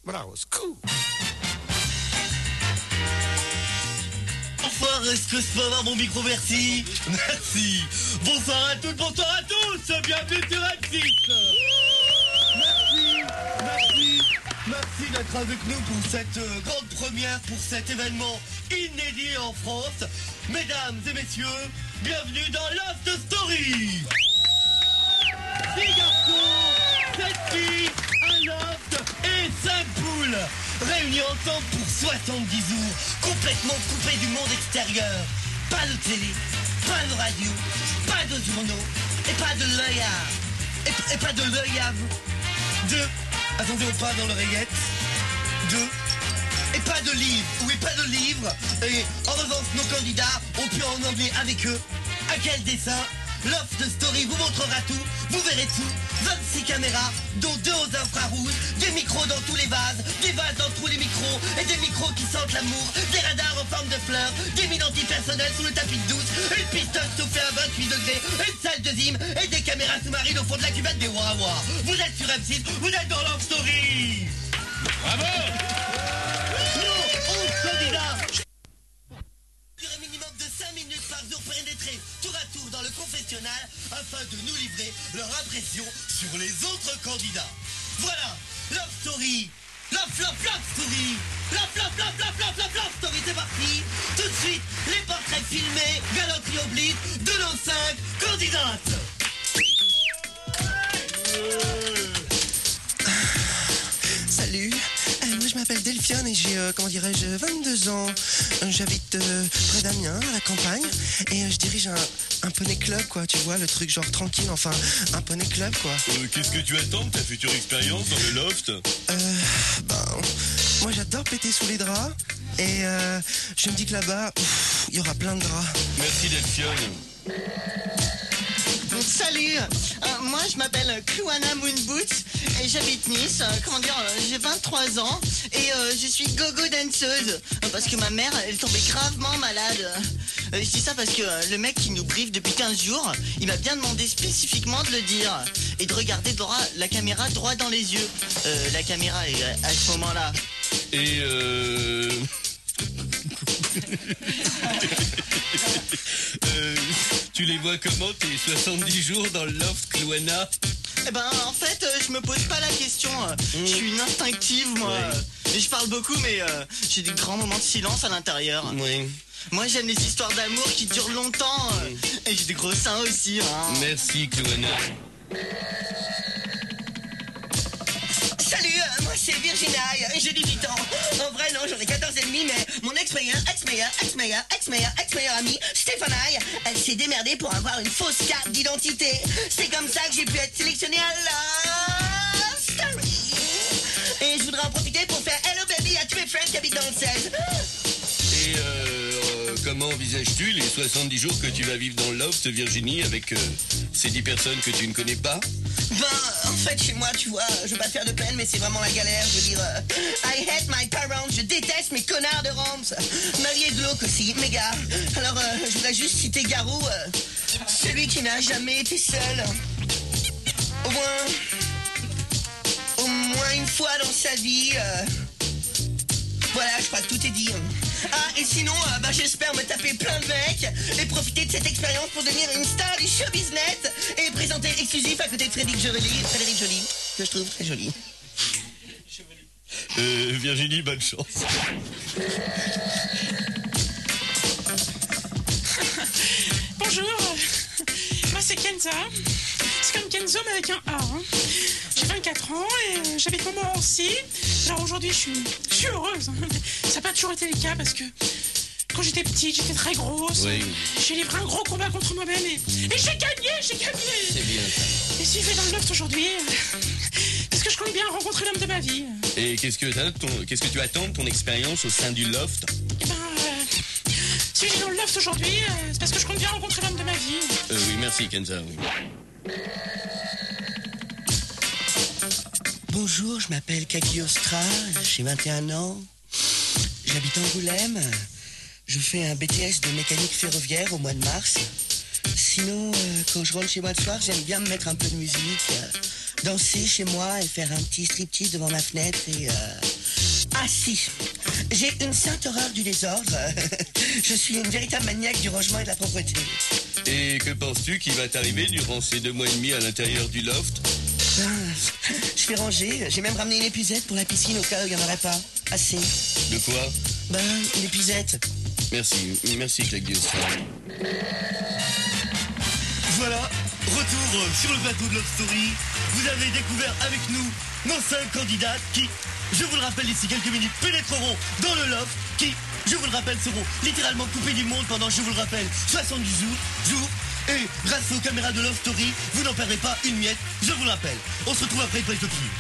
but I was cool. Bonsoir, est-ce que je peux avoir mon micro, merci? Merci. Bonsoir à toutes, bonsoir à tous. Bienvenue sur M6. Merci d'être avec nous pour cette grande première, pour cet événement inédit en France. Mesdames et messieurs, bienvenue dans Loft Story. 6 garçons, 7 filles, un loft et 5 poules réunis ensemble pour 70 jours, complètement coupés du monde extérieur. Pas de télé, pas de radio, pas de journaux, et pas de l'œil à... Et pas de l'œil à... Attention, pas dans l'oreillette. Et pas de livre. Oui, pas de livre. Et en revanche, nos candidats ont pu en emmener avec eux. À quel dessin? Loft Story vous montrera tout, vous verrez tout. 26 caméras, dont 2 aux infrarouges, des micros dans tous les vases, des vases dans tous les micros, et des micros qui sentent l'amour, des radars en forme de fleurs, des mines antipersonnelles sous le tapis de douce, une pistolet chauffée à 28 degrés, une salle de gym, et des caméras sous-marines au fond de la cuvette des Wawa. Vous êtes sur M6, vous êtes dans Loft Story. Bravo. Nos 11 candidats. Un minimum de 5 minutes par jour pour pénétrer tour à tour dans le confessionnal afin de nous livrer leur impression sur les autres candidats. Voilà, Love Story, Love Story, Love Story, c'est parti. Tout de suite, les portraits filmés, galanterie oblige de nos 5 candidates. Salut, moi je m'appelle Delphiane et j'ai, 22 ans. J'habite près d'Amiens, à la campagne, et je dirige un poney club, quoi, tu vois, le truc genre tranquille, enfin, un poney club, quoi. Qu'est-ce que tu attends de ta future expérience dans le loft? Moi j'adore péter sous les draps, et je me dis que là-bas, il y aura plein de draps. Merci Delphiane. Salut, moi je m'appelle Kluana Moonboot et j'habite Nice, j'ai 23 ans et je suis gogo danseuse parce que ma mère elle tombait gravement malade. Je dis ça parce que le mec qui nous briefe depuis 15 jours, il m'a bien demandé spécifiquement de le dire et de regarder la caméra droit dans les yeux. La caméra est à ce moment-là. Et tu les vois comment tes 70 jours dans le loft, Kluana? Eh ben, en fait, je me pose pas la question. Je suis une instinctive, moi. Ouais. Et je parle beaucoup, mais j'ai des grands moments de silence à l'intérieur. Oui. Moi, j'aime les histoires d'amour qui durent longtemps. Et j'ai des gros seins aussi. Hein. Merci, Kluana. Salut, moi c'est Virginia, j'ai 18 ans. En vrai non, j'en ai 14 et demi, mais mon ex-meilleur ami, Stéphane, elle s'est démerdée pour avoir une fausse carte d'identité. C'est comme ça que j'ai pu être sélectionnée à Love Story. Et je voudrais en profiter pour faire hello baby à tous mes friends qui habitent dans le 16. Et comment envisages-tu les 70 jours que tu vas vivre dans le loft, Virginie, avec ces 10 personnes que tu ne connais pas? En fait, chez moi, tu vois, je veux pas te faire de peine, mais c'est vraiment la galère. Je veux dire, I hate my parents, je déteste mes connards de Rams. Ma vie est glauque aussi, méga. Alors, je voudrais juste citer Garou, celui qui n'a jamais été seul. Au moins une fois dans sa vie. Voilà, je crois que tout est dit. Ah, et sinon, j'espère me taper plein de mecs et profiter de cette expérience pour devenir une star du show business et présenter exclusif à côté de Frédéric Joly, que je trouve très joli. Virginie, bonne chance. Bonjour, moi c'est Kenza. C'est comme Kenzo mais avec un A. J'ai 24 ans et j'habite Montmorency. Alors aujourd'hui je suis heureuse. Ça n'a pas toujours été le cas parce que quand j'étais petite, j'étais très grosse. Oui. J'ai livré un gros combat contre moi-même et j'ai gagné. C'est bien ça. Et si je vais dans le loft aujourd'hui, parce que je compte bien rencontrer l'homme de ma vie. Et qu'est-ce que tu attends de ton expérience au sein du loft? Eh ben, si je vais dans le loft aujourd'hui, c'est parce que je compte bien rencontrer l'homme de ma vie. Oui, merci Kenza, oui. Bonjour, je m'appelle Kaki Ostra, j'ai 21 ans, j'habite Angoulême, je fais un BTS de mécanique ferroviaire au mois de mars. Sinon, quand je rentre chez moi le soir, j'aime bien me mettre un peu de musique, danser chez moi et faire un petit striptease devant ma fenêtre et Ah si, j'ai une sainte horreur du désordre. Je suis une véritable maniaque du rangement et de la propreté. Et que penses-tu qui va t'arriver durant ces 2 mois et demi à l'intérieur du loft? Je vais ranger, j'ai même ramené une épuisette pour la piscine au cas où il n'y en aurait pas. Assez. De quoi? Une épuisette. Merci Claudius. Voilà, retour sur le plateau de Love Story. Vous avez découvert avec nous nos 5 candidates qui, je vous le rappelle d'ici quelques minutes, pénétreront dans le loft, qui, je vous le rappelle, seront littéralement coupés du monde pendant, je vous le rappelle, 70 jours. Et grâce aux caméras de Love Story, vous n'en perdrez pas une miette, je vous le rappelle. On se retrouve après pour les copines.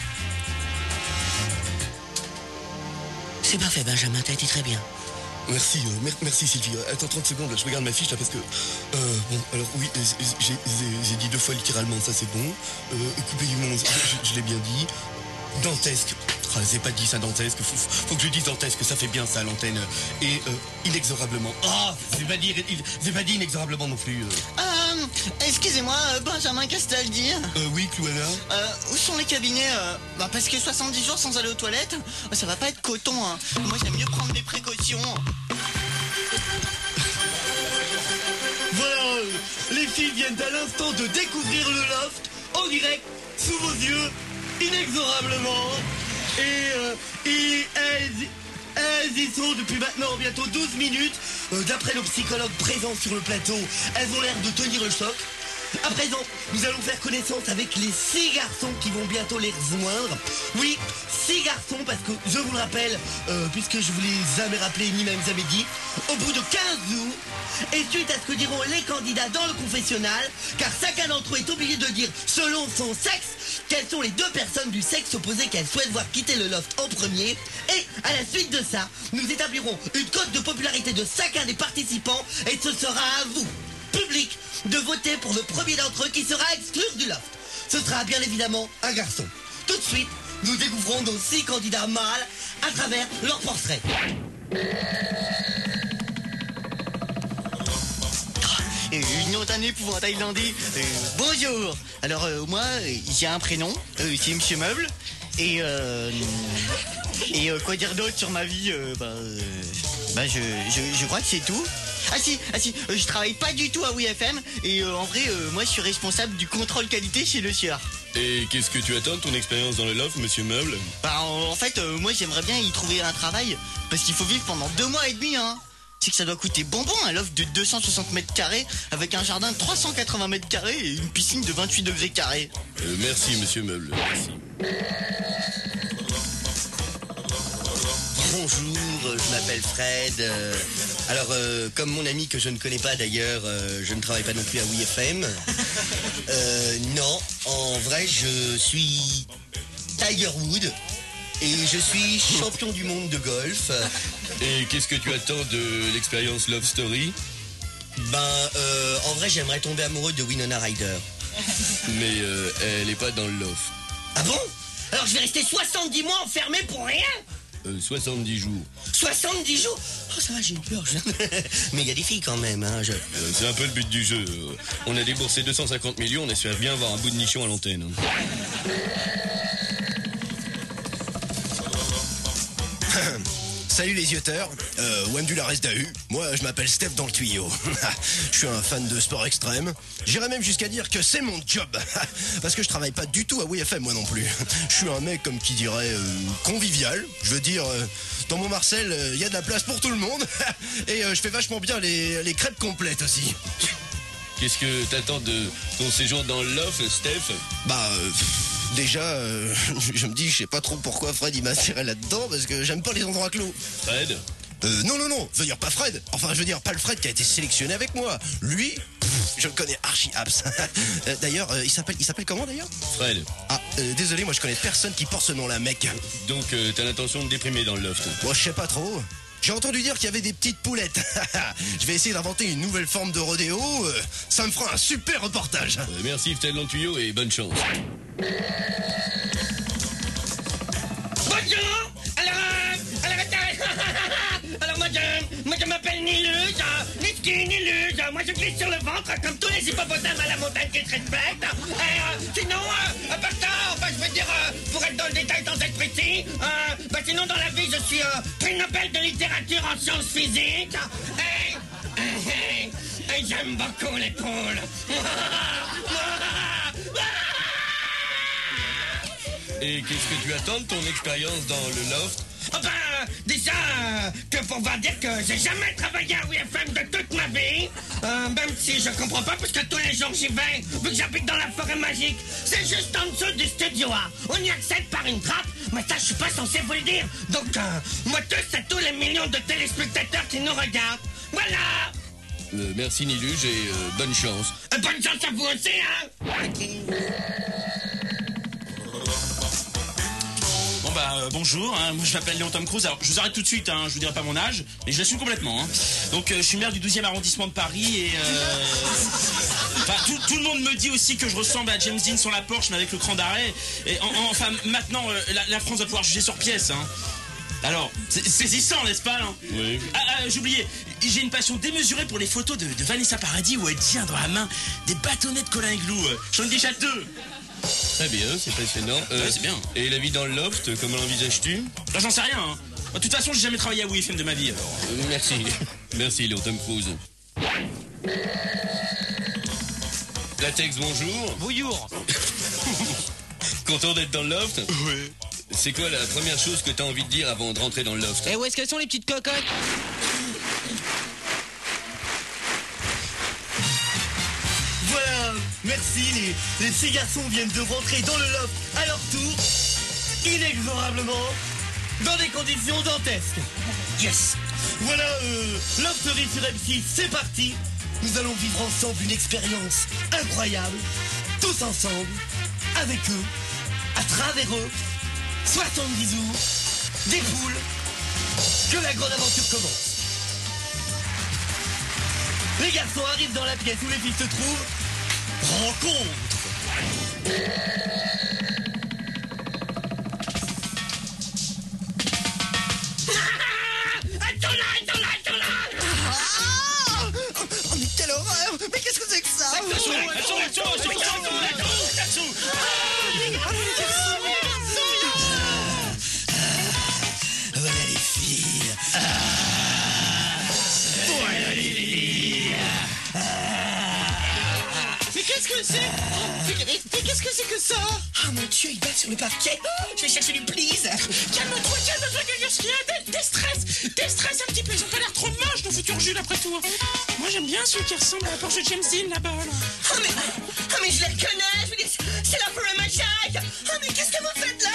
C'est parfait, Benjamin, t'as été très bien. Merci Sylvie. Attends 30 secondes, je regarde ma fiche là parce que... bon, alors oui, j'ai dit 2 fois littéralement, ça c'est bon. Couper du monde, je l'ai bien dit. Dantesque. Ah, j'ai pas dit ça dantesque, faut que je dise dantesque, ça fait bien ça à l'antenne. Et inexorablement. Ah, j'ai pas dit inexorablement non plus. Excusez-moi, Benjamin Castaldi. Oui, Clouana. Où sont les cabinets parce que 70 jours sans aller aux toilettes, ça va pas être coton, hein. Moi, j'aime mieux prendre des précautions. Voilà, les filles viennent à l'instant de découvrir le loft en direct, sous vos yeux, inexorablement. Et elles y sont depuis maintenant bientôt 12 minutes. D'après nos psychologues présents sur le plateau, elles ont l'air de tenir le choc. À présent, nous allons faire connaissance avec les 6 garçons qui vont bientôt les rejoindre. Oui, 6 garçons, parce que je vous le rappelle, puisque je vous les avais rappelés ni même jamais dit, au bout de 15 jours, et suite à ce que diront les candidats dans le confessionnal, car chacun d'entre eux est obligé de dire, selon son sexe, quelles sont les 2 personnes du sexe opposé qu'elles souhaitent voir quitter le loft en premier. Et à la suite de ça, nous établirons une cote de popularité de chacun des participants, et ce sera à vous, public, de voter pour le premier d'entre eux qui sera exclu du loft. Ce sera bien évidemment un garçon. Tout de suite, nous découvrons nos 6 candidats mâles à travers leur portrait. Nom d'un épouvantail thaïlandais. Bonjour. Alors moi, j'ai un prénom, c'est Monsieur Meuble. Et quoi dire d'autre sur ma vie je crois que c'est tout. Ah si, je travaille pas du tout à WeFM. Et en vrai, moi je suis responsable du contrôle qualité chez Le Sieur. Et qu'est-ce que tu attends de ton expérience dans le loft, Monsieur Meuble? En fait, moi j'aimerais bien y trouver un travail. Parce qu'il faut vivre pendant 2 mois et demi, hein. C'est que ça doit coûter bonbon, un loft de 260 mètres carrés avec un jardin de 380 mètres carrés et une piscine de 28 degrés carrés. Merci, Monsieur Meuble, merci. Bonjour, je m'appelle Fred. Alors, comme mon ami que je ne connais pas d'ailleurs, je ne travaille pas non plus à WeFM. Non, en vrai, je suis Tiger Woods et je suis champion du monde de golf. Et qu'est-ce que tu attends de l'expérience Love Story? En vrai, j'aimerais tomber amoureux de Winona Ryder. Mais elle est pas dans le loft. Ah bon? Alors je vais rester 70 mois enfermé pour rien? 70 jours. 70 jours? Oh, ça va, j'ai eu peur. Mais il y a des filles quand même, hein. C'est un peu le but du jeu. On a déboursé 250 millions, on espère bien avoir un bout de nichon à l'antenne. Salut les youteurs, Wendul Aresdahu, moi je m'appelle Steph dans le tuyau. Je suis un fan de sport extrême. J'irais même jusqu'à dire que c'est mon job. Parce que je travaille pas du tout à WeFM moi non plus. Je suis un mec comme qui dirait convivial. Je veux dire, dans mon Marcel, il y a de la place pour tout le monde. Et je fais vachement bien les crêpes complètes aussi. Qu'est-ce que t'attends de ton séjour dans le loft, Steph? Déjà, je me dis, je sais pas trop pourquoi Fred il m'a attiré là-dedans, parce que j'aime pas les endroits clos. Fred? Non, je veux dire pas Fred. Enfin, je veux dire pas le Fred qui a été sélectionné avec moi. Lui, je le connais archi abs. D'ailleurs, il s'appelle comment d'ailleurs? Fred. Ah, désolé, moi je connais personne qui porte ce nom-là, mec. Donc, t'as l'intention de déprimer dans le loft? Moi, je sais pas trop. J'ai entendu dire qu'il y avait des petites poulettes. Je vais essayer d'inventer une nouvelle forme de rodéo. Ça me fera un super reportage. Merci, Fred dans le tuyau, et bonne chance. Bonjour. Alors moi je m'appelle Nilus, Nilus. Moi je glisse sur le ventre comme tous les hippopotames à la montagne qui se respectent. Sinon, à part ça, je veux dire, pour être dans le détail sans être précis, sinon dans la vie, je suis prix Nobel de littérature en sciences physiques. Et j'aime beaucoup les poules. Et qu'est-ce que tu attends de ton expérience dans le loft? Déjà, que pour pouvoir dire que j'ai jamais travaillé à WFM de toute ma vie, même si je comprends pas parce que tous les jours j'y vais, vu que j'habite dans la forêt magique, c'est juste en dessous du studio A. On y accède par une trappe, mais ça je suis pas censé vous le dire. Donc, moi tous à tous les millions de téléspectateurs qui nous regardent, voilà. Merci Niluge et bonne chance. Bonne chance à vous aussi, hein. Bon bonjour, hein, moi je m'appelle Léon Tom Cruise. Alors je vous arrête tout de suite, hein, je vous dirai pas mon âge, mais je l'assume complètement. Hein. Donc je suis maire du 12e arrondissement de Paris et tout le monde me dit aussi que je ressemble à James Dean sur la Porsche mais avec le cran d'arrêt. Et enfin maintenant la France va pouvoir juger sur pièce. Hein. Alors, c'est saisissant, n'est-ce pas hein? Oui. J'ai oublié, j'ai une passion démesurée pour les photos de Vanessa Paradis où elle tient dans la main des bâtonnets de Colin Igloo. J'en ai déjà 2. Très bien, c'est passionnant. Ouais, c'est bien. Et la vie dans le loft, comment l'envisages-tu? Là, j'en sais rien. Hein. De toute façon, j'ai jamais travaillé à WFM de ma vie. Alors. Merci. Merci, Léon Tom Cruise. Latex, bonjour. Bonjour. Content d'être dans le loft? Oui. C'est quoi la première chose que t'as envie de dire avant de rentrer dans le loft? Et où est-ce qu'elles sont les petites cocottes? Voilà, merci, les 6 garçons viennent de rentrer dans le loft à leur tour, inexorablement, dans des conditions dantesques. Yes. Voilà, Lofterie sur M6, c'est parti. Nous allons vivre ensemble une expérience incroyable, tous ensemble, avec eux, à travers eux, 70 jours, des poules, que la grande aventure commence. Les garçons arrivent dans la pièce où les filles se trouvent. Rencontre. Attends là. Oh mais quelle horreur! Mais qu'est-ce que c'est que ça? Voilà les filles. Voilà les filles. Mais qu'est-ce que c'est? Mais qu'est-ce que c'est que ça? Ah mon Dieu, il bat sur le parquet. Je vais chercher du please. Calme-toi, qu'est-ce qu'il y a? Déstresse un petit peu, ils ont pas l'air trop moches, nos futurs Jules, après tout. Moi, j'aime bien ceux qui ressemblent à la Porsche de James Dean, là-bas, là. Mais je les reconnais, je veux dire, c'est la forêt magique. Mais qu'est-ce que vous faites là?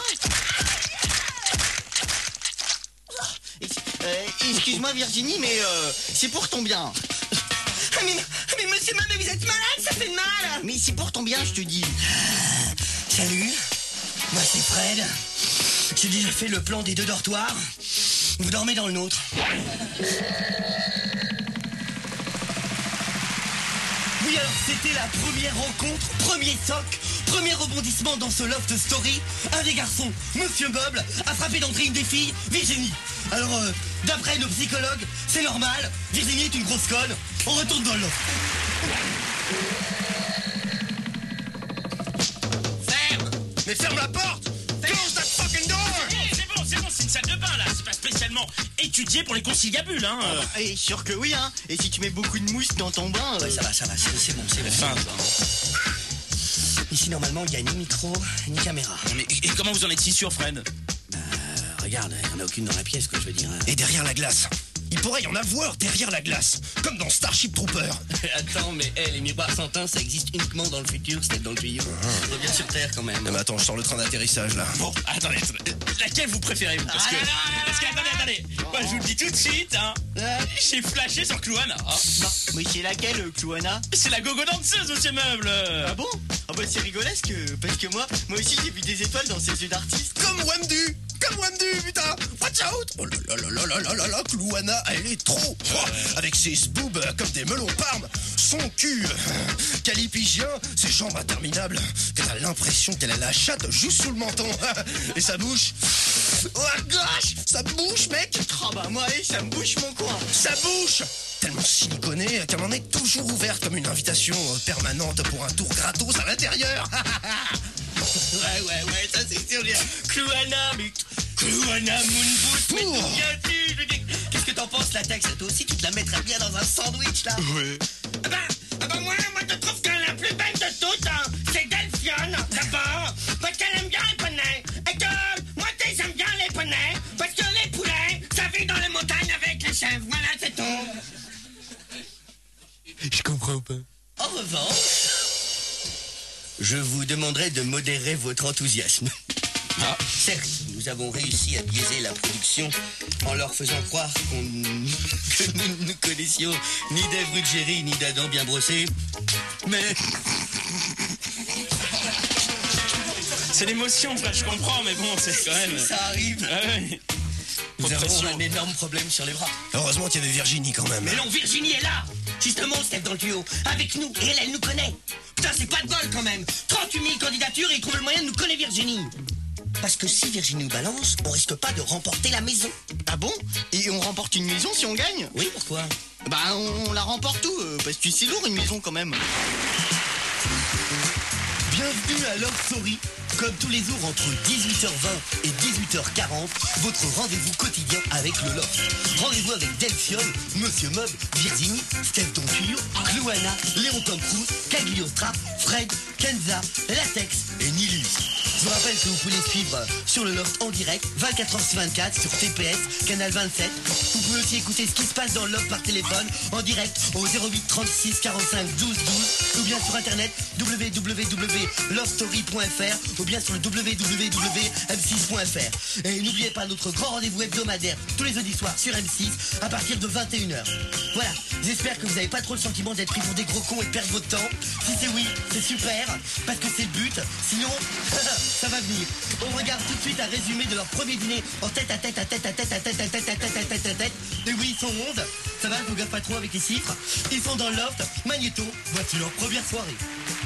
Excuse-moi Virginie, mais c'est pour ton bien. Mais monsieur, mais vous êtes malade, ça fait mal. Mais c'est pour ton bien, je te dis. Salut, moi c'est Fred. J'ai déjà fait le plan des 2 dortoirs. Vous dormez dans le nôtre. Oui, alors c'était la première rencontre, premier soc, premier rebondissement dans ce Loft Story. Un des garçons, Monsieur Meuble, a frappé d'entrée une des filles, Virginie. Alors, d'après nos psychologues, c'est normal, Virginie est une grosse conne. On retourne dans le loft. Ferme! Mais ferme la porte! Close that fucking door! C'est bon, c'est une salle de bain là, c'est pas spécialement étudié pour les conciliabules, hein. Et sûr que oui, hein. Et si tu mets beaucoup de mousse dans ton bain... Ouais, ça va, c'est bon. Fin, ça. Ici, normalement, il n'y a ni micro, ni caméra. Mais et comment vous en êtes si sûr, Fred? Regarde, il n'y en a aucune dans la pièce, quoi, je veux dire. Et derrière la glace. Il pourrait y en avoir derrière la glace, comme dans Starship Trooper. Attends, mais les miroirs sans teint, ça existe uniquement dans le futur, c'est dans le tuyau. Reviens sur Terre, quand même. Mais attends, je sors le train d'atterrissage, là. Bon, attendez. Laquelle vous préférez, vous? Parce que, attendez. Moi, je vous le dis tout de suite, hein. J'ai flashé sur Clouana. Mais c'est laquelle, Clouana? C'est la gogo danseuse, monsieur Meuble. Ah bon? Ah bah c'est rigolesque, parce que moi aussi j'ai vu des étoiles dans ses yeux d'artiste. Comme Wamdu, putain. Watch out. Oh là, Clouana, elle est trop. Avec ses boobs comme des melons parmes, son cul calipigien, ses jambes interminables, que t'as l'impression qu'elle a la chatte juste sous le menton. Et sa bouche, oh gosh, sa bouche, mec. Ah bah moi, ça me bouche mon coin. Sa bouche tellement siliconée qu'elle en est toujours ouverte comme une invitation permanente pour un tour gratos à l'intérieur. Ouais, ça c'est sûr. Clouana Moonboot, mais d'où viens-tu? Qu'est-ce que t'en penses, la Tex? Toi aussi, tu te la mettrais bien dans un sandwich, là? Ouais. Moi, je trouve que la plus belle de toutes, hein, c'est Delphione, d'abord, parce qu'elle aime bien les poneys. Et que moi, j'aime bien les poneys, parce que les poulets, ça vit dans les montagnes avec les chèvres. Voilà, c'est tout. Je comprends pas. En revanche, je vous demanderai de modérer votre enthousiasme. Certes, nous avons réussi à biaiser la production en leur faisant croire que nous ne connaissions ni d'Ève Ruggieri ni d'Adam bien brossé. Mais C'est l'émotion, frère, je comprends, mais bon, c'est quand même... ça arrive. Ah ouais. Nous avons Pression. un énorme problème sur les bras. Heureusement qu'il y avait Virginie quand même. Mais non, Virginie est là. Justement, Steph dans le tuyau. Avec nous. Et elle nous connaît. Putain, c'est pas de bol quand même. 38 000 candidatures et il trouve le moyen de nous coller Virginie. Parce que si Virginie nous balance, on risque pas de remporter la maison. Ah bon? Et on remporte une maison si on gagne? Oui, pourquoi? Bah on la remporte tout, parce que c'est lourd une maison quand même. Bienvenue à Love Story. Comme tous les jours entre 18h20 et 18h40, votre rendez-vous quotidien avec le Loft. Rendez-vous avec Delphione, Monsieur Mob, Virginie, Steph Don Tuyau, Clouana, Léon Tom Cruise, Cagliostra, Fred, Kenza, Latex et Nilus. Je vous rappelle que vous pouvez les suivre sur le Loft en direct, 24h/24 sur TPS, canal 27. Vous pouvez aussi écouter ce qui se passe dans le Loft par téléphone, en direct au 08 36 45 12 12, ou bien sur internet www.lovestory.fr, ou bien sur le www.m6.fr. Et n'oubliez pas notre grand rendez-vous hebdomadaire tous les jeudis soirs sur M6 à partir de 21h. Voilà, j'espère que vous n'avez pas trop le sentiment d'être pris pour des gros cons et de perdre votre temps. Si c'est oui, c'est super, parce que c'est le but. Sinon, ça va venir. On regarde tout de suite un résumé de leur premier dîner en tête à tête à tête à tête à tête à tête à tête à tête à tête. Et oui, ils sont 11. Ça va, je vous gaffe pas trop avec les chiffres. Ils sont dans le Loft. Magnéto, voici leur première soirée.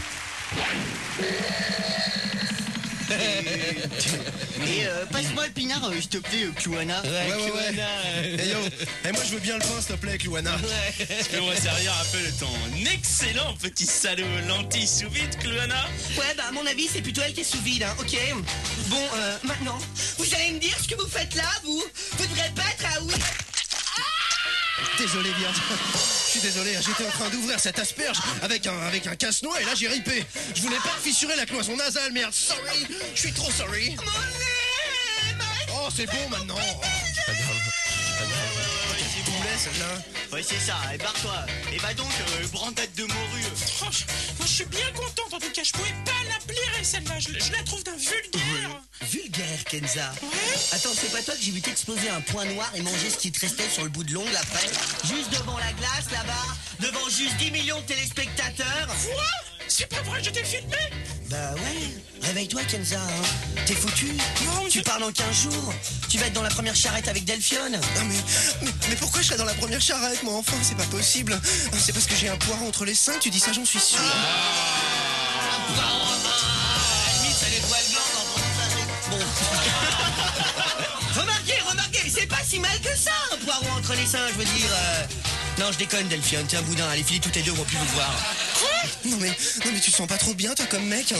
Et passe-moi le pinard, s'il te plaît, Clouana. Ouais. Et yo, et moi je veux bien le pain s'il te plaît, Clouana. Je peux me servir un peu de ton excellent petit salaud lentilles sous vide, Clouana. Ouais, bah à mon avis, c'est plutôt elle qui est sous vide, hein, ok. Bon, maintenant, vous allez me dire ce que vous faites là, vous? Vous devrez pas être à oui. Désolé, bien. Je suis désolé, j'étais en train d'ouvrir cette asperge avec un casse-noix et là j'ai ripé. Je voulais pas fissurer la cloison nasale, merde. Sorry, je suis trop sorry. Oh, c'est bon maintenant. Oh, c'est pas grave. C'est pas grave. Celle-là. Ouais, c'est ça, et barre-toi. Et va donc, brandade de morue. Franchement, moi je suis bien contente en tout cas. Je pouvais pas la blairer celle-là. Je la trouve d'un vulgaire. Vulgaire, Kenza. Ouais. Attends, c'est pas toi que j'ai vu t'exploser un point noir et manger ce qui te restait sur le bout de l'ongle après? Juste devant la glace, là-bas, devant juste 10 millions de téléspectateurs. Quoi? C'est pas vrai, je t'ai filmé? Bah ouais, réveille-toi, Kenza, hein. T'es foutu. Non, Tu parles en 15 jours. Tu vas être dans la première charrette avec Delphione. Non mais pourquoi je serais dans la première charrette, moi, enfin, c'est pas possible. C'est parce que j'ai un poireau entre les seins, tu dis ça, j'en suis sûr. Remarquez, c'est pas si mal que ça, un poireau entre les seins, je veux dire. Non, je déconne, Delphione, tiens, boudin, allez, filez toutes les deux, on va plus vous voir. Non mais tu te sens pas trop bien, toi, comme mec, hein.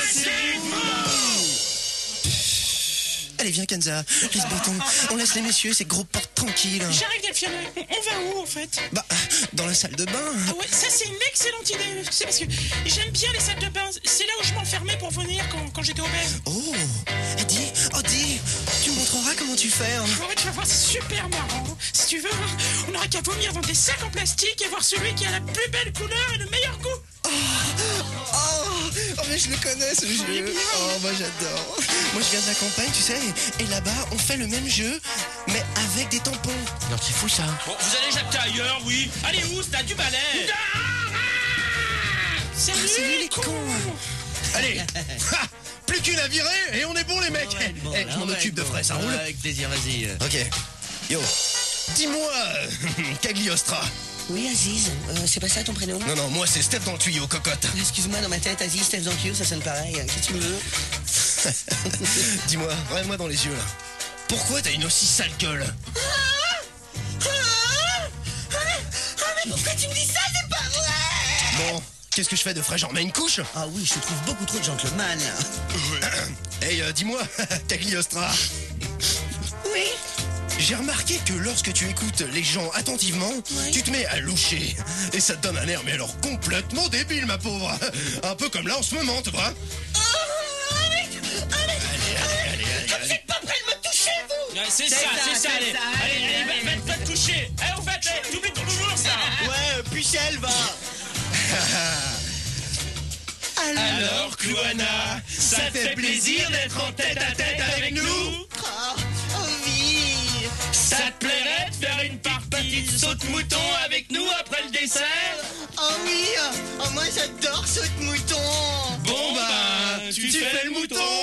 Allez, viens, Kenza, lisse bouton. On laisse les messieurs, ces gros portes tranquilles. J'arrive, Delphiane. On va où en fait? Bah, dans la salle de bain. Ah ouais, ça c'est une excellente idée. C'est parce que j'aime bien les salles de bain. C'est là où je m'enfermais pour venir quand j'étais obèse. Oh, dis, tu me montreras comment tu fais. Hein. Ouais, tu vas voir, c'est super marrant. Si tu veux, on n'aura qu'à vomir dans des sacs en plastique et voir celui qui a la plus belle couleur et le meilleur goût. Oh, mais je le connais ce jeu. Oh, moi j'adore. Moi je viens de la campagne, tu sais, et là-bas on fait le même jeu, mais avec des tampons. Alors c'est fou ça. Bon, vous allez jeter ailleurs, oui. Allez où? T'as du balai. Salut les cons. Allez, plus qu'une à virer et on est bon les mecs. Je m'en occupe de frais, ça roule. Avec plaisir, vas-y. Ok, yo, dis-moi, Cagliostra. Oui, Aziz, c'est pas ça ton prénom? Non, moi c'est Steph dans le tuyau, cocotte. Excuse-moi, dans ma tête, Aziz, Steph dans le tuyau, ça sonne pareil. Qu'est-ce que tu me veux? Dis-moi, regarde-moi dans les yeux là. Pourquoi t'as une aussi sale gueule? Mais pourquoi tu me dis ça? C'est pas vrai! Bon, Qu'est-ce que je fais de frais, j'en mets une couche? Ah oui, je te trouve beaucoup trop gentleman, là. Hey, dis-moi, Cagliostra. Oui. J'ai remarqué que lorsque tu écoutes les gens attentivement, tu te mets à loucher. Et ça te donne un air, mais alors complètement débile, ma pauvre. Un peu comme là en ce moment, tu vois. Allez. Comme vous êtes pas prêts de me toucher, vous. Ouais, c'est ça, allez, va te toucher. Allez, au fait, t'oublies ton toujours ça. Ouais, Puchel, va. Alors, Clouana, ça te fait plaisir d'être en tête à tête avec nous? Oh oui. Ça te plairait de faire une partie de saute-mouton avec nous après le dessert? Oh oui. Oh, moi j'adore saute-mouton. Bon bah, tu fais le mouton.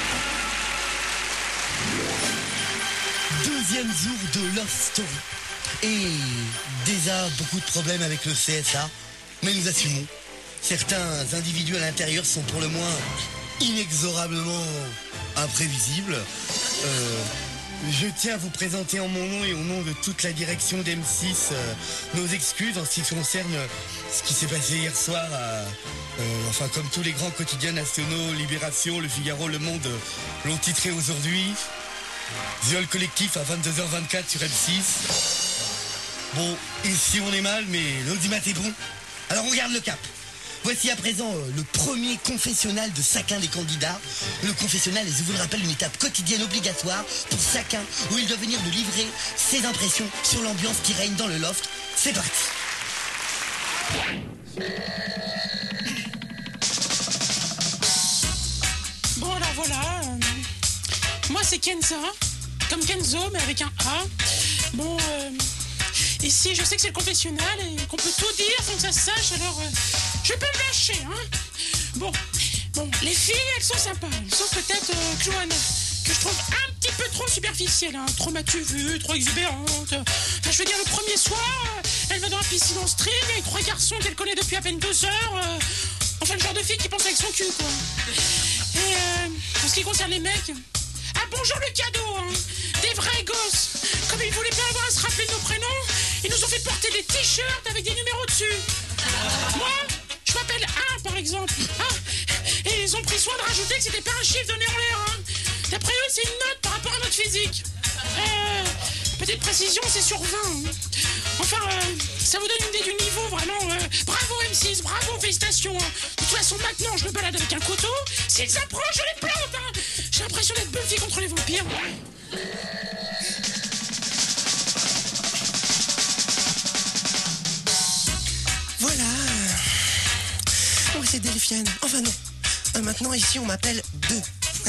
Deuxième jour de Love Story. Et déjà beaucoup de problèmes avec le CSA, mais nous assumons. Certains individus à l'intérieur sont pour le moins inexorablement imprévisibles. Je tiens à vous présenter en mon nom et au nom de toute la direction d'M6 nos excuses en ce qui concerne ce qui s'est passé hier soir enfin comme tous les grands quotidiens nationaux, Libération, Le Figaro, Le Monde l'ont titré aujourd'hui. Viol collectif à 22h24 sur M6. Bon, ici on est mal, mais l'audimat est bon. Alors on garde le cap. Voici à présent le premier confessionnal de chacun des candidats. Le confessionnal est, je vous le rappelle, une étape quotidienne obligatoire pour chacun où il doit venir nous livrer ses impressions sur l'ambiance qui règne dans le loft. C'est parti. Bon, alors voilà. Moi, c'est Kenza. Comme Kenzo, mais avec un A. Bon, ici, je sais que c'est le confessionnal et qu'on peut tout dire sans que ça se sache, alors je peux me lâcher, hein. Bon, les filles, elles sont sympas. Sauf peut-être Clouana, que je trouve un petit peu trop superficielle, hein. Trop m'as-tu vu, trop exubérante. Enfin, je veux dire, le premier soir, elle va dans la piscine en string avec 3 garçons qu'elle connaît depuis à peine 2 heures. Enfin, le genre de fille qui pense avec son cul, quoi. Et en ce qui concerne les mecs... Ah, bonjour le cadeau, hein. Des vrais gosses. Comme ils voulaient bien avoir à se rappeler de nos prénoms, ils nous ont fait porter des t-shirts avec des numéros dessus. Moi, je m'appelle A, par exemple. Ah, et ils ont pris soin de rajouter que c'était pas un chiffre donné en l'air, hein. D'après eux, c'est une note par rapport à notre physique. Petite précision, c'est sur 20. Hein. Enfin, ça vous donne une idée du niveau, vraiment. Bravo M6, bravo, félicitations. Hein. De toute façon, maintenant, je me balade avec un couteau. S'ils approchent, je les plante. Hein. J'ai l'impression d'être Buffy contre les vampires. Voilà. Moi, c'est Delphiane. Enfin, non. Maintenant, ici, on m'appelle Deux.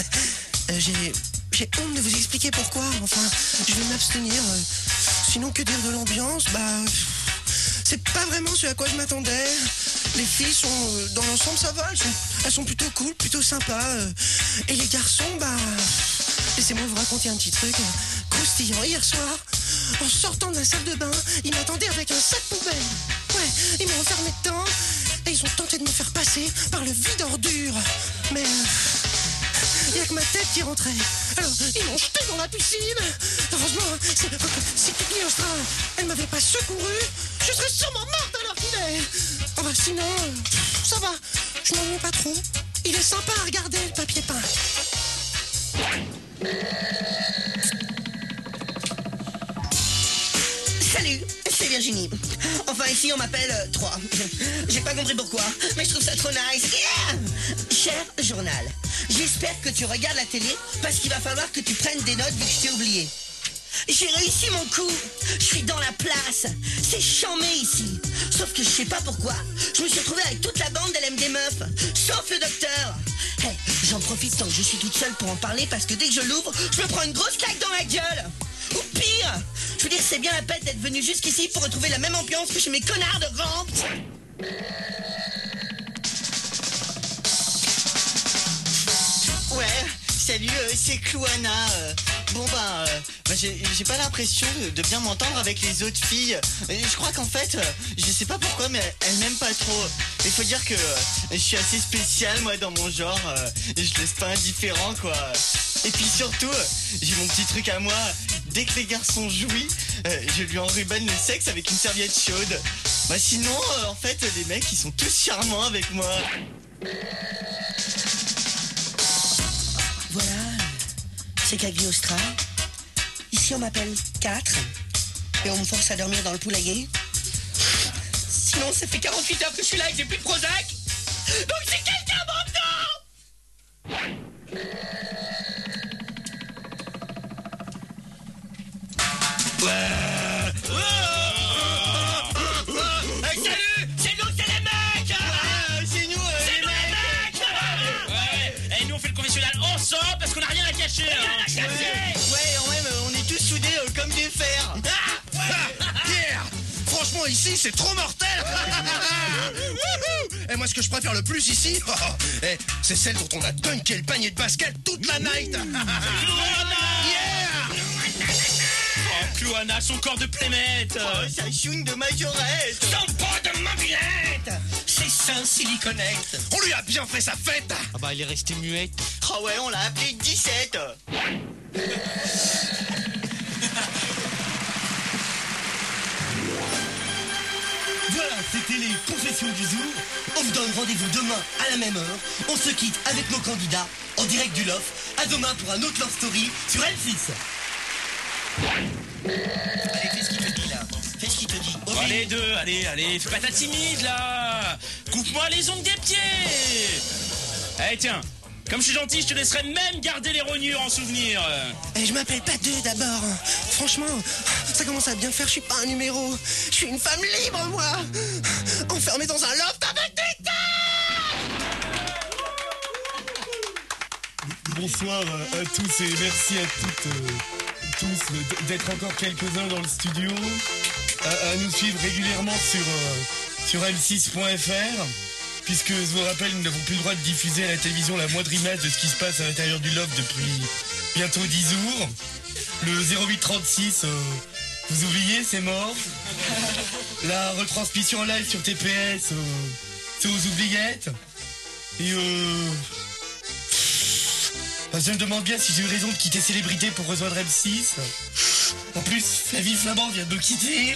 J'ai honte de vous expliquer pourquoi. Enfin, je vais m'abstenir. Sinon, que dire de l'ambiance? C'est pas vraiment ce à quoi je m'attendais. Les filles sont, dans l'ensemble, ça va. Elles sont plutôt cool, plutôt sympas. Et les garçons, laissez-moi vous raconter un petit truc croustillant. Hier soir, en sortant de la salle de bain, ils m'attendaient avec un sac poubelle. Ouais, ils m'ont enfermé dedans et ils ont tenté de me faire passer par le vide ordure. Mais il n'y a que ma tête qui rentrait. Alors, ils m'ont jeté dans la piscine. Heureusement, si Cagliostra, elle m'avait pas secouru, je serais sûrement morte à l'heure qu'il est. Sinon, ça va, je m'ennuie pas trop. Il est sympa à regarder, le papier peint. Salut, c'est Virginie. Enfin, ici, on m'appelle 3. J'ai pas compris pourquoi, mais je trouve ça trop nice. Yeah. Cher journal, j'espère que tu regardes la télé parce qu'il va falloir que tu prennes des notes vu que je t'ai oublié. J'ai réussi mon coup. Je suis dans la place. C'est chambé ici. Sauf que je sais pas pourquoi. Je me suis retrouvé avec toute la bande d'LMD meufs. Sauf le docteur. Hey, j'en profite tant que je suis toute seule pour en parler parce que dès que je l'ouvre, je me prends une grosse claque dans la gueule. Ou pire, je veux dire, c'est bien la peine d'être venu jusqu'ici pour retrouver la même ambiance que chez mes connards de rampe. Ouais, salut, c'est Clouana. J'ai pas l'impression de bien m'entendre avec les autres filles. Je crois qu'en fait, je sais pas pourquoi, mais elles m'aiment pas trop. Il faut dire que je suis assez spécial, moi, dans mon genre. Je laisse pas indifférent, quoi. Et puis surtout, j'ai mon petit truc à moi. dès que les garçons jouent, je lui enrubane le sexe avec une serviette chaude. Bah sinon, en fait, les mecs, ils sont tous charmants avec moi. Voilà, c'est Cagli Austral. Ici, on m'appelle 4 et on me force à dormir dans le poulailler. Sinon, ça fait 48 heures que je suis là et que j'ai plus de Prozac. Donc c'est quelqu'un maintenant. Salut, c'est nous, c'est les mecs. C'est nous, les mecs. Ouais, et nous on fait le confessionnal ensemble parce qu'on a rien à cacher. Ouais, on est tous soudés comme des fers. Pierre, franchement ici c'est trop mortel. Et moi ce que je préfère le plus ici, c'est celle dont on a dunké le panier de basket toute la night. Cloana, son corps de playmate. Ça choune de majorette. Son pot de mobilette. C'est Saint Siliconnect. On lui a bien fait sa fête. Ah bah, elle est restée muette. Ah ouais, on l'a appelé 17. Voilà, c'était les confessions du jour. On vous donne rendez-vous demain à la même heure. On se quitte avec nos candidats en direct du Loft. À demain pour un autre Love Story sur M6. Allez, fais ce qu'il te dit là. Fais ce qu'il te dit. Allez deux, allez, fais pas ta timide là. Coupe-moi les ongles des pieds. Allez tiens, comme je suis gentil, je te laisserai même garder les rognures en souvenir. Et je m'appelle pas deux d'abord. Franchement, ça commence à bien faire, je suis pas un numéro. Je suis une femme libre, moi. Enfermée dans un loft avec des tas. Bonsoir à tous et merci à toutes, tous d'être encore quelques-uns dans le studio, à nous suivre régulièrement sur m6.fr, puisque je vous rappelle, nous n'avons plus le droit de diffuser à la télévision la moindre image de ce qui se passe à l'intérieur du loft depuis bientôt 10 jours. Le 0836, vous oubliez, c'est mort. La retransmission en live sur TPS, c'est aux oubliettes. Et je me demande bien si j'ai eu raison de quitter Célébrité pour rejoindre M6. En plus, Flavie Flamand vient de me quitter.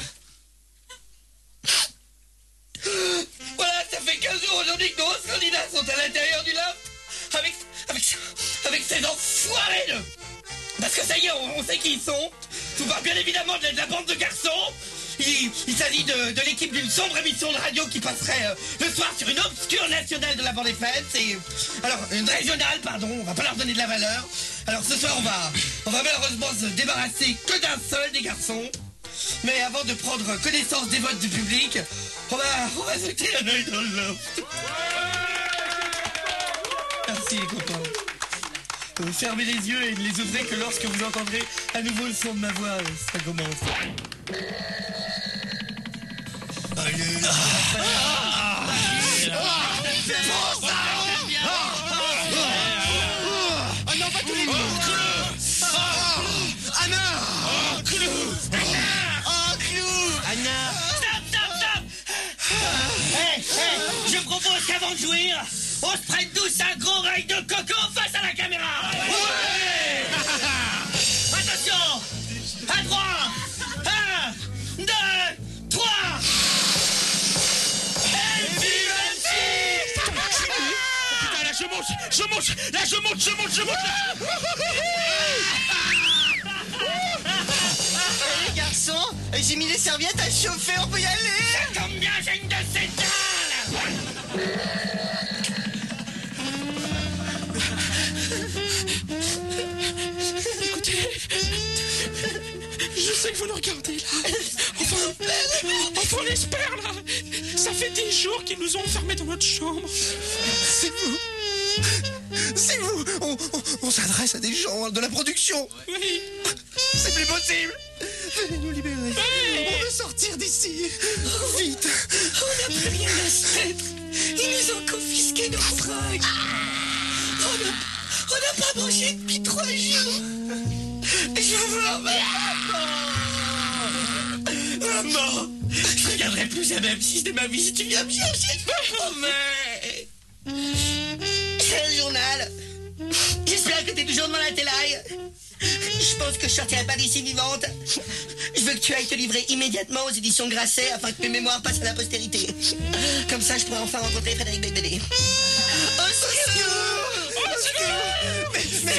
Voilà, ça fait 15 jours aujourd'hui que nos 11 candidats sont à l'intérieur du loft avec ces enfoirés de... Parce que ça y est, on sait qui ils sont. Je vous parle bien évidemment de la bande de garçons. Il s'agit de l'équipe d'une sombre émission de radio qui passerait le soir sur une obscure nationale de la bande FM. C'est alors une régionale, pardon. On va pas leur donner de la valeur. Alors ce soir, on va malheureusement se débarrasser que d'un seul des garçons. Mais avant de prendre connaissance des votes du public, on va jeter un œil dans le loft. Merci les copains. Fermez les yeux et ne les ouvrez que lorsque vous entendrez à nouveau le son de ma voix. Ça commence. Non, pas tous les mots. Anna. Anna. Stop. Je propose qu'avant de jouir, on se prenne tous un gros rail de coco face à la caméra. Ouais. Attention. À 3. 1, 2, 3. Putain, là je monte. Les garçons, j'ai mis les serviettes à chauffer, on peut y aller. Ça tombe bien, j'ai une de ces dalles. Écoutez, je sais que vous nous regardez là. Enfin, on espère là. Ça fait 10 jours qu'ils nous ont enfermés dans notre chambre. C'est vous. On s'adresse à des gens de la production. Oui. C'est plus possible. Venez nous libérer. On veut sortir d'ici. Vite. On n'a plus rien à se mettre. Ils nous ont confisqué nos fringues. On n'a pas mangé depuis 3 jours. Je veux en Maman, je regarderai plus jamais M6 de ma vie si tu viens me chercher, je te promets. C'est le journal. J'espère que t'es toujours devant la télé. Je pense que je sortirai pas d'ici vivante. Je veux que tu ailles te livrer immédiatement aux éditions Grasset afin que mes mémoires passent à la postérité. Comme ça, je pourrai enfin rencontrer Frédéric Becbédé. Au secours! Au secours! Mais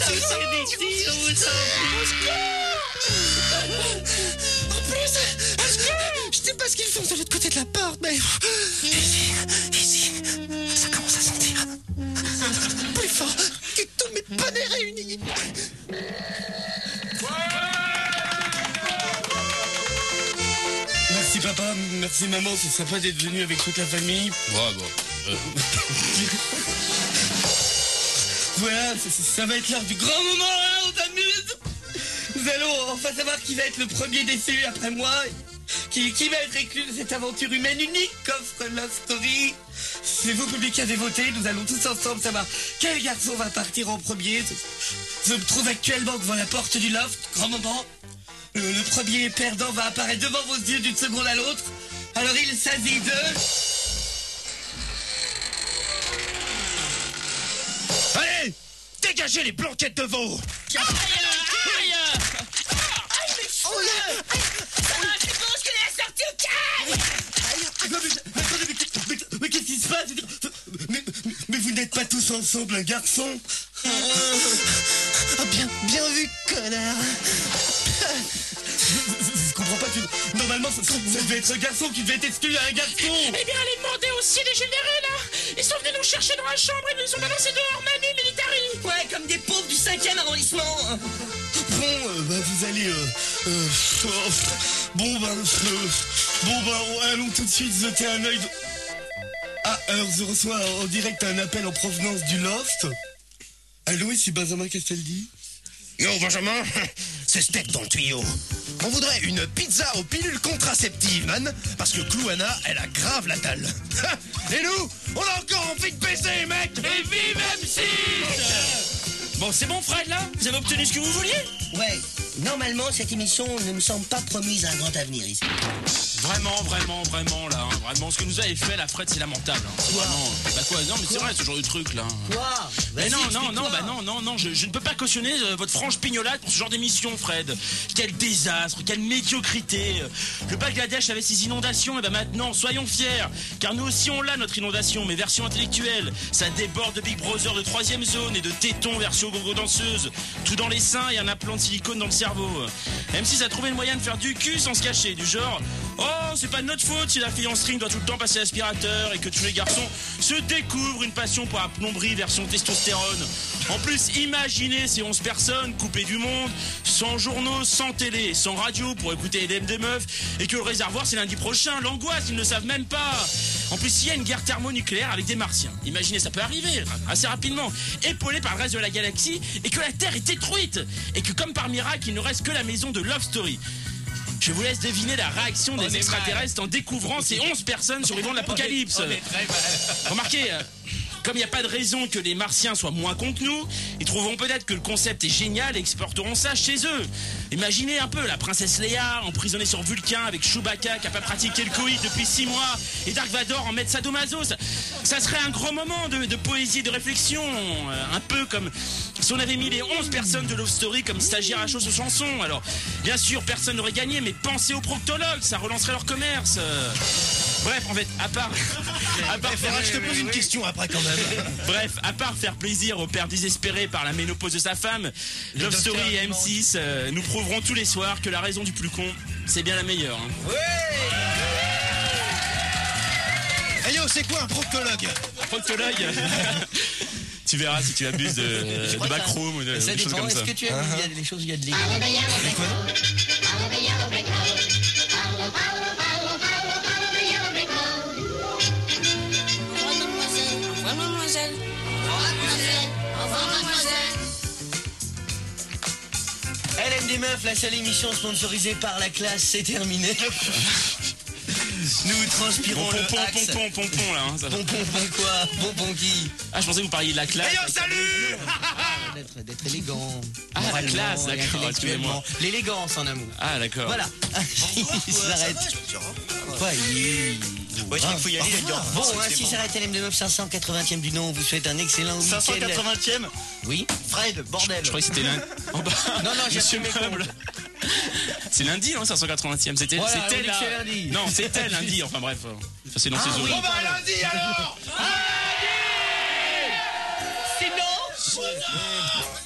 en plus, je sais pas ce qu'ils font de l'autre côté de la porte, mais ici, ça commence à sentir plus fort que tous mes poneys réunis. Merci papa, merci maman, c'est sympa d'être venu avec toute la famille. Ouais, bon. Voilà, ça va être l'heure du grand moment, hein, on s'amuse. Nous allons enfin savoir qui va être le premier déçu après moi. Qui va être exclu de cette aventure humaine unique qu'offre Love Story. C'est vous, public, qui avez voté. Nous allons tous ensemble savoir quel garçon va partir en premier. Je me trouve actuellement devant la porte du loft. Grand moment. Le premier perdant va apparaître devant vos yeux d'une seconde à l'autre. Alors il s'agit de... Allez, dégagez les blanquettes de veau. Mais qu'est-ce qui se passe? Mais vous n'êtes pas tous ensemble un garçon? Bien vu, connard. Je comprends pas, normalement ça devait être un garçon qui devait être exclu à un garçon. Eh bien, allez demander aussi dégénérés, là. Ils sont venus nous chercher dans la chambre et nous ont balancé dehors Manu Militari. Ouais, comme des pauvres du 5e arrondissement. Bon, vous allez... allons tout de suite jeter un œil... Ah, alors je reçois en direct un appel en provenance du Loft. Allô, ici Benjamin Castaldi. Yo, Benjamin, c'est Steak dans le tuyau. On voudrait une pizza aux pilules contraceptives, man, parce que Clouana, elle a grave la dalle. Et nous, on a encore envie de baiser, mec. Et vive M6! Bon, c'est bon, Fred, là? Vous avez obtenu ce que vous vouliez? Ouais, normalement, cette émission ne me semble pas promise à un grand avenir ici. Vraiment, là, hein. Vraiment, ce que nous avez fait, la Fred, c'est lamentable. Hein. C'est vraiment... Bah quoi, non, mais c'est vrai, ce genre de truc, là. Quoi? Mais non, je ne peux pas cautionner votre franche pignolade pour ce genre d'émission, Fred. Quel désastre, quelle médiocrité. Le Bangladesh avait ses inondations, et ben maintenant, soyons fiers. Car nous aussi, on l'a, notre inondation, mais version intellectuelle. Ça déborde de Big Brother de 3ème zone et de tétons version gogo danseuse. Tout dans les seins et un implant de silicone dans le cerveau. M6 a trouvé le moyen de faire du cul sans se cacher, du genre... Oh, c'est pas de notre faute si la fille en string doit tout le temps passer l'aspirateur et que tous les garçons se découvrent une passion pour la plomberie version testostérone. En plus, imaginez ces 11 personnes coupées du monde, sans journaux, sans télé, sans radio pour écouter les DM des meufs et que le réservoir c'est lundi prochain. L'angoisse, ils ne le savent même pas. En plus, il y a une guerre thermonucléaire avec des martiens. Imaginez, ça peut arriver assez rapidement, épaulé par le reste de la galaxie et que la Terre est détruite et que comme par miracle, il ne reste que la maison de Love Story. Je vous laisse deviner la réaction des extraterrestres en découvrant ces 11 personnes survivant de l'apocalypse. Remarquez, comme il n'y a pas de raison que les martiens soient moins cons que nous, ils trouveront peut-être que le concept est génial et exporteront ça chez eux. Imaginez un peu la princesse Leia emprisonnée sur Vulcain avec Chewbacca qui n'a pas pratiqué le coït depuis 6 mois et Dark Vador en maître sadomaso. Ça serait un grand moment de poésie et de réflexion. Un peu comme si on avait mis les 11 personnes de Love Story comme stagiaires à chose aux chansons. Alors, bien sûr, personne n'aurait gagné, mais pensez aux proctologues, ça relancerait leur commerce. Bref, en fait, à part je te pose une question après quand même. Bref, à part faire plaisir au père désespéré par la ménopause de sa femme, Love Story et M6 nous prouveront tous les soirs que la raison du plus con, c'est bien la meilleure. Hein. Hey yo, c'est quoi un proctologue? Proctologue Tu verras si tu abuses de backroom ou de ça choses dépend, comme ça. est-ce que tu aimes il y a des choses, il y a de l'égo. LM des meufs, la seule émission sponsorisée par la classe, c'est terminé. Nous transpirons Bon, le axe. pompon là. Hein, ça va. Pompon quoi? Pompon qui? Ah, je pensais que vous parliez de la classe. Hey yo, salut. D'être élégant. Ah, la moralement classe, et d'accord, intellectuellement. excusez-moi. L'élégance en amour. Ah, d'accord. Voilà. Il s'arrête. Ça va, je me suis rendu. Ouais, Ouais, il faut y aller, il y a Bon, ainsi s'arrête LM de 580e du nom. On vous souhaite un excellent week-end. 580e. Oui. Fred, bordel. Je croyais que c'était lundi. Oh bah, Non, j'ai Monsieur assumé Meuble. C'est lundi, non, 580e. C'était Voilà, là. on dit que c'est lundi. Non, c'était lundi. Enfin bref. Ça, c'est dans ces eaux. Bon bah lundi alors. Sinon